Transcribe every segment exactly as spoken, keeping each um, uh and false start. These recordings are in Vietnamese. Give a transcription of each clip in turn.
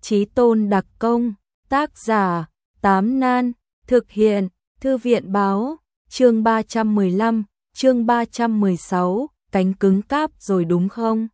Chí tôn đặc công, tác giả, Tám Nan, thực hiện, Thư viện báo, chương ba trăm mười lăm, chương ba trăm mười sáu, cánh cứng cáp rồi đúng không?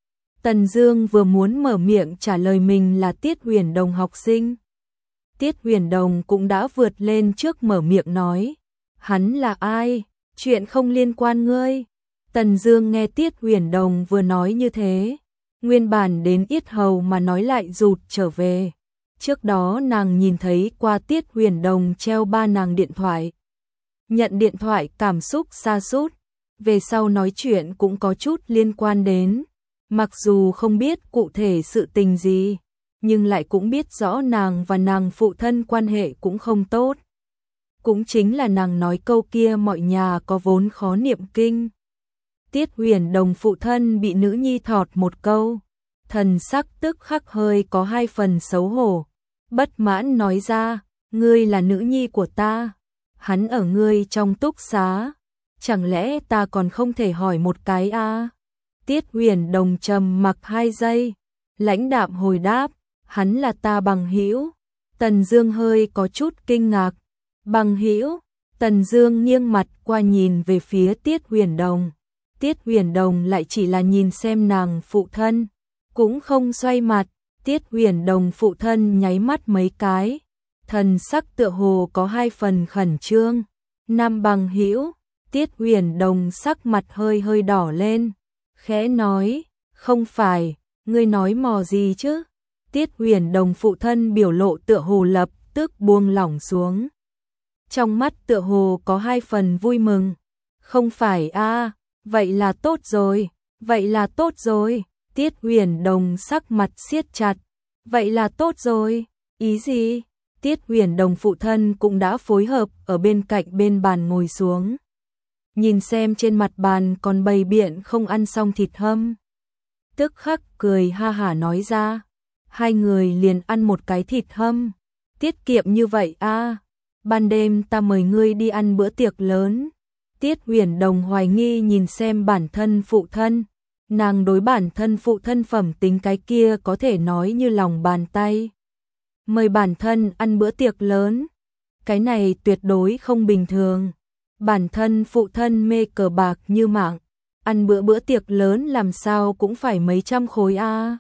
Tần Dương vừa muốn mở miệng trả lời mình là Tiết Huyền Đồng học sinh. Tiết Huyền Đồng cũng đã vượt lên trước mở miệng nói, hắn là ai? Chuyện không liên quan ngươi. Tần Dương nghe Tiết Huyền Đồng vừa nói như thế, nguyên bản đến yết hầu mà nói lại rụt trở về. Trước đó nàng nhìn thấy qua Tiết Huyền Đồng treo ba nàng điện thoại. Nhận điện thoại cảm xúc sa sút, về sau nói chuyện cũng có chút liên quan đến. Mặc dù không biết cụ thể sự tình gì, nhưng lại cũng biết rõ nàng và nàng phụ thân quan hệ cũng không tốt. Cũng chính là nàng nói câu kia mọi nhà có vốn khó niệm kinh. Tiết Huyền Đồng phụ thân bị nữ nhi thọt một câu, thần sắc tức khắc hơi có hai phần xấu hổ, bất mãn nói ra, ngươi là nữ nhi của ta, hắn ở ngươi trong túc xá, chẳng lẽ ta còn không thể hỏi một cái a? À? Tiết Huyền Đồng trầm mặc hai giây, lãnh đạm hồi đáp, hắn là ta bằng hữu. Tần Dương hơi có chút kinh ngạc, bằng hữu? Tần Dương nghiêng mặt qua nhìn về phía Tiết Huyền Đồng. Tiết Huyền Đồng lại chỉ là nhìn xem nàng phụ thân, cũng không xoay mặt. Tiết Huyền Đồng phụ thân nháy mắt mấy cái, thần sắc tựa hồ có hai phần khẩn trương. Nam bằng hữu? Tiết Huyền Đồng sắc mặt hơi hơi đỏ lên, khẽ nói, không phải, ngươi nói mò gì chứ? Tiết Huyền Đồng phụ thân biểu lộ tựa hồ lập tức buông lỏng xuống, trong mắt tựa hồ có hai phần vui mừng. Không phải a, à, vậy là tốt rồi, vậy là tốt rồi. Tiết Huyền Đồng sắc mặt siết chặt, vậy là tốt rồi, ý gì? Tiết Huyền Đồng phụ thân cũng đã phối hợp ở bên cạnh bên bàn ngồi xuống, nhìn xem trên mặt bàn còn bày biện không ăn xong thịt hâm, tức khắc cười ha hả nói ra, hai người liền ăn một cái thịt hâm, tiết kiệm như vậy a, à, ban đêm ta mời ngươi đi ăn bữa tiệc lớn. Tiết Huyền Đồng hoài nghi nhìn xem bản thân phụ thân, nàng đối bản thân phụ thân phẩm tính cái kia có thể nói như lòng bàn tay. Mời bản thân ăn bữa tiệc lớn, cái này tuyệt đối không bình thường. Bản thân phụ thân mê cờ bạc như mạng, ăn bữa bữa tiệc lớn làm sao cũng phải mấy trăm khối a. À.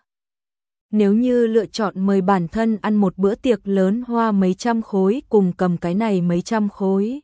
Nếu như lựa chọn mời bản thân ăn một bữa tiệc lớn hoa mấy trăm khối cùng cầm cái này mấy trăm khối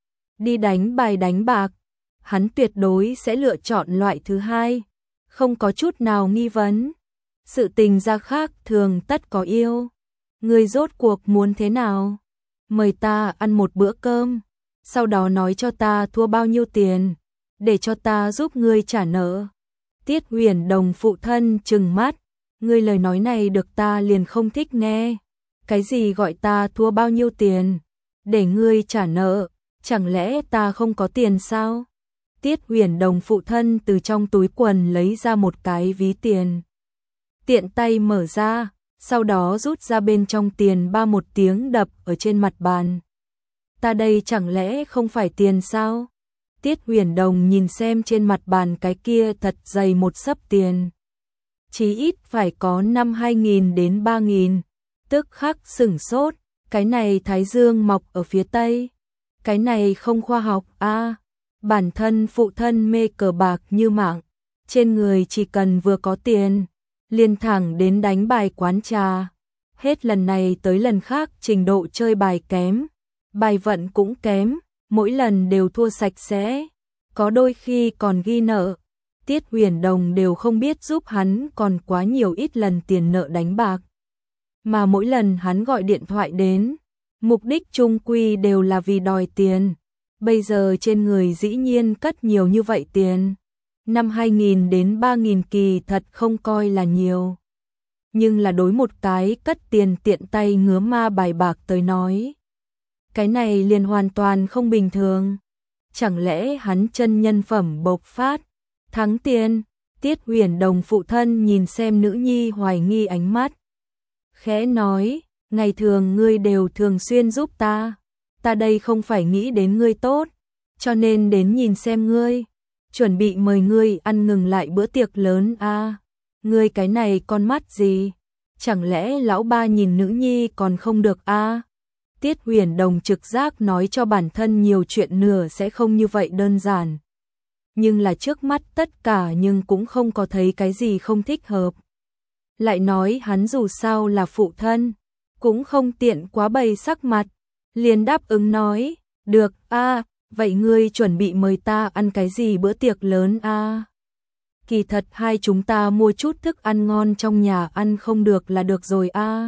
đi đánh bài đánh bạc, hắn tuyệt đối sẽ lựa chọn loại thứ hai, không có chút nào nghi vấn. Sự tình gia khác thường tất có yêu, ngươi rốt cuộc muốn thế nào? Mời ta ăn một bữa cơm, sau đó nói cho ta thua bao nhiêu tiền, để cho ta giúp ngươi trả nợ. Tiết Huyền Đồng phụ thân trừng mắt, ngươi lời nói này được ta liền không thích nghe. Cái gì gọi ta thua bao nhiêu tiền, để ngươi trả nợ, chẳng lẽ ta không có tiền sao? Tiết Huyền Đồng phụ thân từ trong túi quần lấy ra một cái ví tiền, tiện tay mở ra, sau đó rút ra bên trong tiền ba một tiếng đập ở trên mặt bàn. Ta đây chẳng lẽ không phải tiền sao? Tiết Huyền Đồng nhìn xem trên mặt bàn cái kia thật dày một xấp tiền, chí ít phải có năm hai nghìn đến ba nghìn, tức khắc sửng sốt, cái này thái dương mọc ở phía tây, cái này không khoa học a. À, bản thân phụ thân mê cờ bạc như mạng, trên người chỉ cần vừa có tiền, liền thẳng đến đánh bài quán trà, hết lần này tới lần khác trình độ chơi bài kém, bài vận cũng kém, mỗi lần đều thua sạch sẽ, có đôi khi còn ghi nợ. Tiết Huyền Đồng đều không biết giúp hắn còn quá nhiều ít lần tiền nợ đánh bạc, mà mỗi lần hắn gọi điện thoại đến, mục đích chung quy đều là vì đòi tiền. Bây giờ trên người dĩ nhiên cất nhiều như vậy tiền, năm hai nghìn đến ba nghìn kỳ thật không coi là nhiều, nhưng là đối một cái cất tiền tiện tay ngứa ma bài bạc tới nói, cái này liền hoàn toàn không bình thường. Chẳng lẽ hắn chân nhân phẩm bộc phát, thắng tiền? Tiết Huyền Đồng phụ thân nhìn xem nữ nhi hoài nghi ánh mắt, khẽ nói, ngày thường ngươi đều thường xuyên giúp ta, ta đây không phải nghĩ đến ngươi tốt, cho nên đến nhìn xem ngươi, chuẩn bị mời ngươi ăn ngừng lại bữa tiệc lớn a. À, ngươi cái này con mắt gì? chẳng lẽ lão ba nhìn nữ nhi còn không được a? À? Tiết Huyền Đồng trực giác nói cho bản thân nhiều chuyện nửa sẽ không như vậy đơn giản. Nhưng là trước mắt tất cả nhưng cũng không có thấy cái gì không thích hợp. Lại nói hắn dù sao là phụ thân, cũng không tiện quá bày sắc mặt, liền đáp ứng nói, được a, à, vậy ngươi chuẩn bị mời ta ăn cái gì bữa tiệc lớn a? À? Kỳ thật hai chúng ta mua chút thức ăn ngon trong nhà ăn không được là được rồi a. À?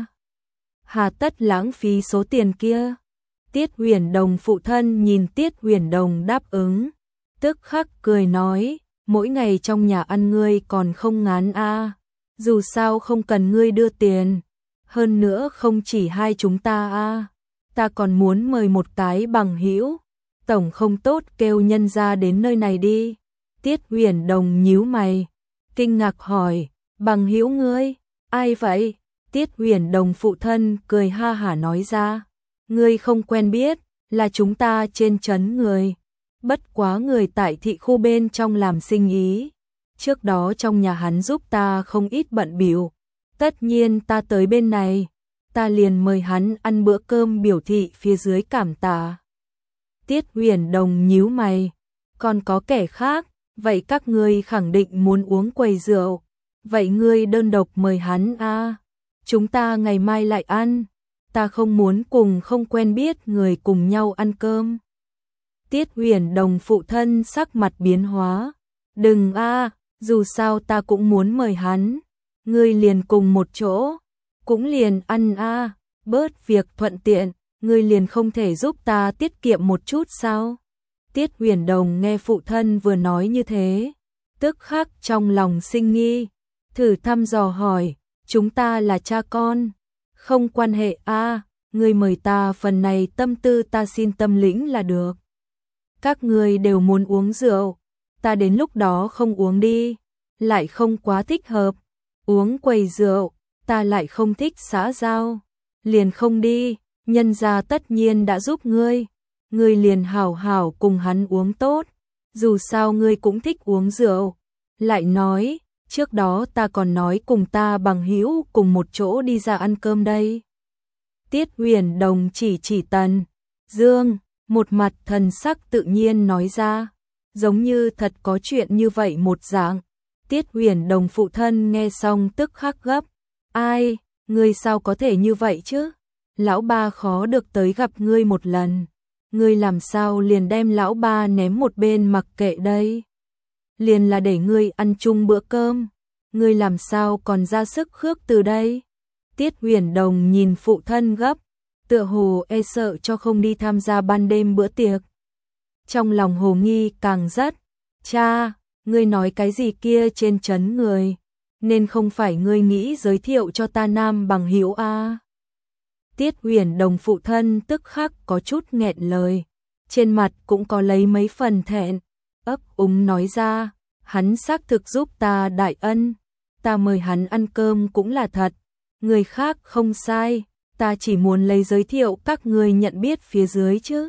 Hà tất lãng phí số tiền kia. Tiết Huyền Đồng phụ thân nhìn Tiết Huyền Đồng đáp ứng, tức khắc cười nói, mỗi ngày trong nhà ăn ngươi còn không ngán a, à? Dù sao không cần ngươi đưa tiền, hơn nữa không chỉ hai chúng ta a, à? Ta còn muốn mời một cái bằng hữu, tổng không tốt kêu nhân ra đến nơi này đi. Tiết Huyền Đồng nhíu mày, kinh ngạc hỏi, bằng hữu ngươi, ai vậy? Tiết Huyền Đồng phụ thân cười ha hả nói ra, ngươi không quen biết, là chúng ta trên trấn người, bất quá người tại thị khu bên trong làm sinh ý, trước đó trong nhà hắn giúp ta không ít bận bịu, tất nhiên ta tới bên này, ta liền mời hắn ăn bữa cơm biểu thị phía dưới cảm tạ. Tiết Huyền Đồng nhíu mày, còn có kẻ khác, vậy các ngươi khẳng định muốn uống quầy rượu, vậy ngươi đơn độc mời hắn a, à? Chúng ta ngày mai lại ăn, ta không muốn cùng không quen biết người cùng nhau ăn cơm. Tiết Huyền Đồng phụ thân sắc mặt biến hóa, đừng a, à, dù sao ta cũng muốn mời hắn, ngươi liền cùng một chỗ, cũng liền ăn a, à, bớt việc thuận tiện, ngươi liền không thể giúp ta tiết kiệm một chút sao? Tiết Huyền Đồng nghe phụ thân vừa nói như thế, tức khắc trong lòng sinh nghi, thử thăm dò hỏi, chúng ta là cha con, không quan hệ a, à, ngươi mời ta phần này tâm tư ta xin tâm lĩnh là được. Các ngươi đều muốn uống rượu, ta đến lúc đó không uống đi, lại không quá thích hợp, uống quầy rượu, ta lại không thích xã giao, liền không đi, nhân gia tất nhiên đã giúp ngươi, ngươi liền hảo hảo cùng hắn uống tốt, dù sao ngươi cũng thích uống rượu. Lại nói, trước đó ta còn nói cùng ta bằng hữu cùng một chỗ đi ra ăn cơm đây. Tiết Huyền Đồng chỉ chỉ Tần Dương, một mặt thần sắc tự nhiên nói ra, giống như thật có chuyện như vậy một dạng. Tiết Huyền Đồng phụ thân nghe xong tức khắc gấp, ai, ngươi sao có thể như vậy chứ? Lão ba khó được tới gặp ngươi một lần, ngươi làm sao liền đem lão ba ném một bên mặc kệ đây? Liền là để ngươi ăn chung bữa cơm, ngươi làm sao còn ra sức khước từ đây? Tiết Huyền Đồng nhìn phụ thân gấp, tựa hồ e sợ cho không đi tham gia ban đêm bữa tiệc. Trong lòng hồ nghi càng rất, cha, ngươi nói cái gì kia trên trấn người, nên không phải ngươi nghĩ giới thiệu cho ta nam bằng hữu a? À? Tiết Huyền Đồng phụ thân tức khắc có chút nghẹn lời, trên mặt cũng có lấy mấy phần thẹn, ấp úng nói ra, hắn xác thực giúp ta đại ân, ta mời hắn ăn cơm cũng là thật, người khác không sai, ta chỉ muốn lấy giới thiệu các người nhận biết phía dưới chứ.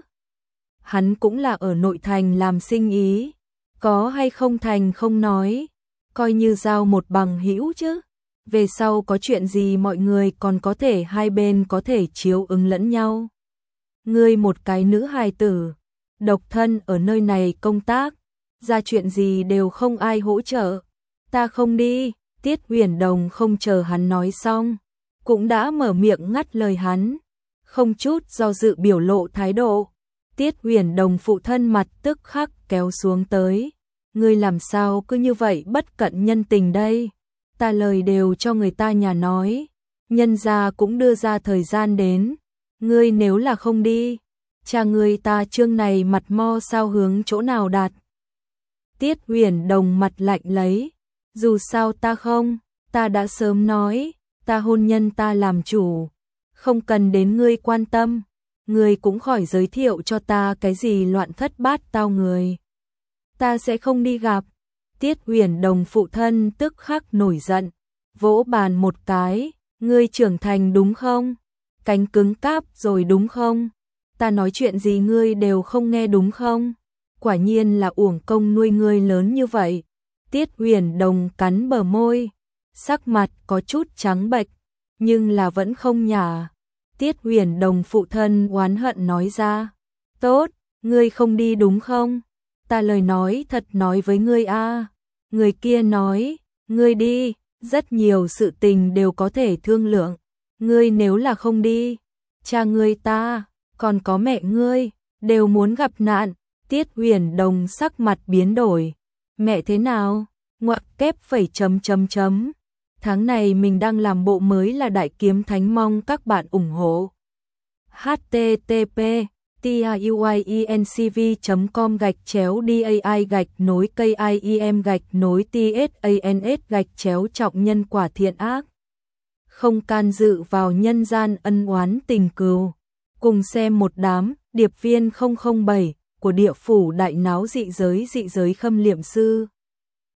Hắn cũng là ở nội thành làm sinh ý, có hay không thành không nói, coi như giao một bằng hữu chứ. Về sau có chuyện gì mọi người còn có thể hai bên có thể chiếu ứng lẫn nhau. Ngươi một cái nữ hài tử, độc thân ở nơi này công tác, ra chuyện gì đều không ai hỗ trợ. Ta không đi, Tiết Huyền Đồng không chờ hắn nói xong, cũng đã mở miệng ngắt lời hắn, không chút do dự biểu lộ thái độ. Tiết Huyền Đồng phụ thân mặt tức khắc kéo xuống tới, ngươi làm sao cứ như vậy bất cận nhân tình đây? Ta lời đều cho người ta nhà nói, nhân gia cũng đưa ra thời gian đến, ngươi nếu là không đi, cha ngươi ta chương này mặt mo sao hướng chỗ nào đặt? Tiết Huyền Đồng mặt lạnh lấy, dù sao ta không, ta đã sớm nói, ta hôn nhân ta làm chủ, không cần đến ngươi quan tâm, ngươi cũng khỏi giới thiệu cho ta cái gì loạn thất bát tao người. Ta sẽ không đi gặp. Tiết Huyền Đồng phụ thân tức khắc nổi giận, vỗ bàn một cái, ngươi trưởng thành đúng không? Cánh cứng cáp rồi đúng không? Ta nói chuyện gì ngươi đều không nghe đúng không? Quả nhiên là uổng công nuôi ngươi lớn như vậy. Tiết Huyền Đồng cắn bờ môi, sắc mặt có chút trắng bệch, nhưng là vẫn không nhả. Tiết Huyền Đồng phụ thân oán hận nói ra, tốt, ngươi không đi đúng không? Ta lời nói thật nói với ngươi a. Người kia nói, ngươi đi, rất nhiều sự tình đều có thể thương lượng. Ngươi nếu là không đi, cha ngươi ta, còn có mẹ ngươi, đều muốn gặp nạn. Tiết Huyền Đồng sắc mặt biến đổi. Mẹ thế nào? Ngoặc kép phẩy chấm chấm chấm. Tháng này mình đang làm bộ mới là Đại Kiếm Thánh, mong các bạn ủng hộ. h t t p tiuyencv chấm com gạch chéo dai gạch nối kim gạch nối tsans gạch chéo trọng nhân quả thiện ác. Không can dự vào nhân gian ân oán tình cừu. Cùng xem một đám điệp viên không không bảy của địa phủ đại náo dị giới dị giới Khâm Liệm Sư.